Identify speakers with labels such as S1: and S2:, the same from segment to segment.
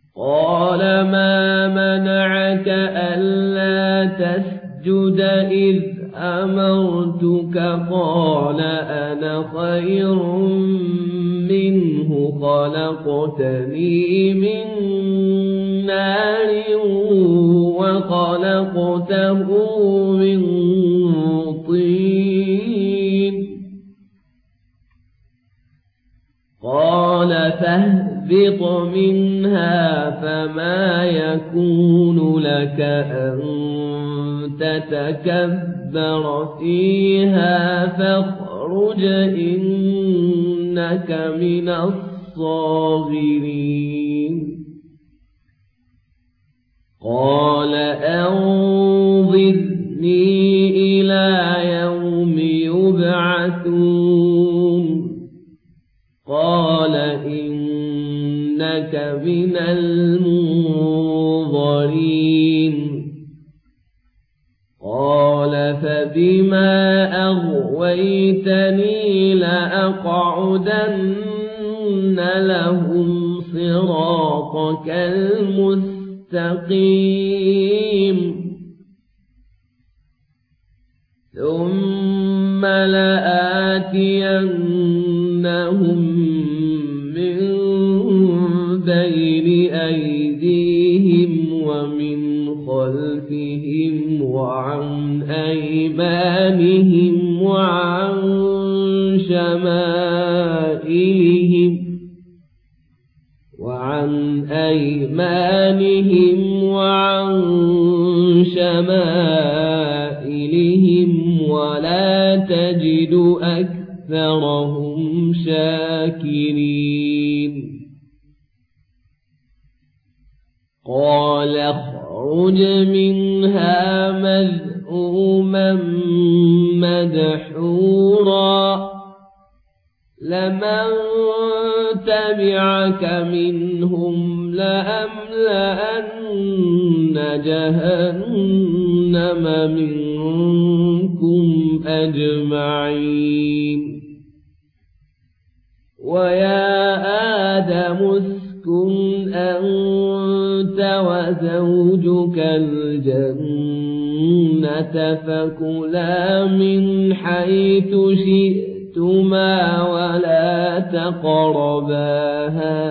S1: قال ما منعك ألا تسجد إذ أمرتك قال أنا خير منه خلقتني من نار وخلقته من طين قال فاهبط منها فما يكون لك أن تتكبر فيها فاخرج إنك من الصاغرين قال أنظرني إلى يوم يبعثون قال إنك من المنظرين قال فبما أغويتني لأقعدن لهم صراطك المستقيم ثم لآتينهم من بين أيديهم ومن خلفهم وعن أيمانهم وعن شمائلهم ولا تجد أكثرهم شاكرين قال اخرج منها مذءوما مدحورا لمن تبعك منهم لأملأن جهنم منكم أجمعين ويا آدم اسكن أنت وزوجك الجنة فكلا من حيث شئتما ولا تقربا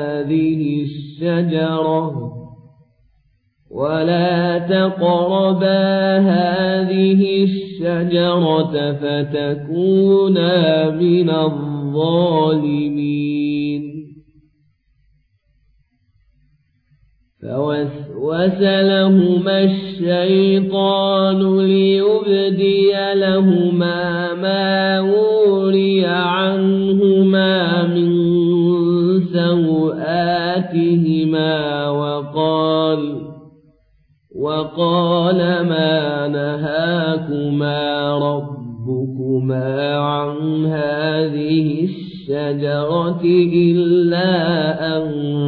S1: هذه الشجرة فتكونا من الظالمين فوسوس لهما الشيطان ليبدي لهما ما وري عنهما من سوآتهما وقال ما نهاكما ربكما عن هذه الشجرة إلا أن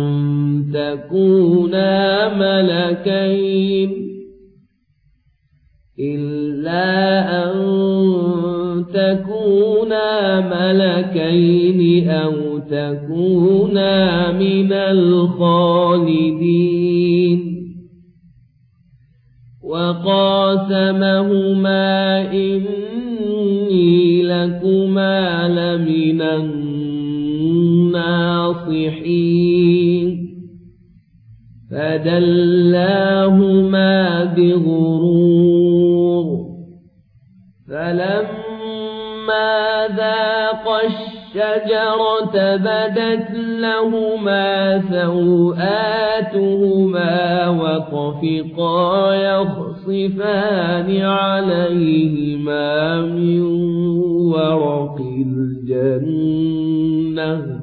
S1: تكونا ملكين أو تكونا من الخالدين وقاسمهما إني لكما لمن الناصحين فدلاهما بغرور فلما ذاقا الشجرة بدت لهما سوآتهما وطفقا يخصفان عليهما من ورق الجنة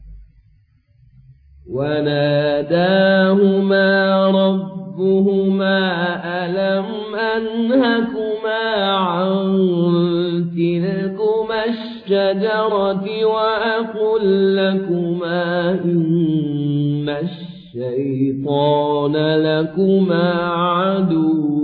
S1: وناداهما ربهما ألم أنهكما عن تلكما الشجرة وأقل لكما إن الشيطان لكما عدو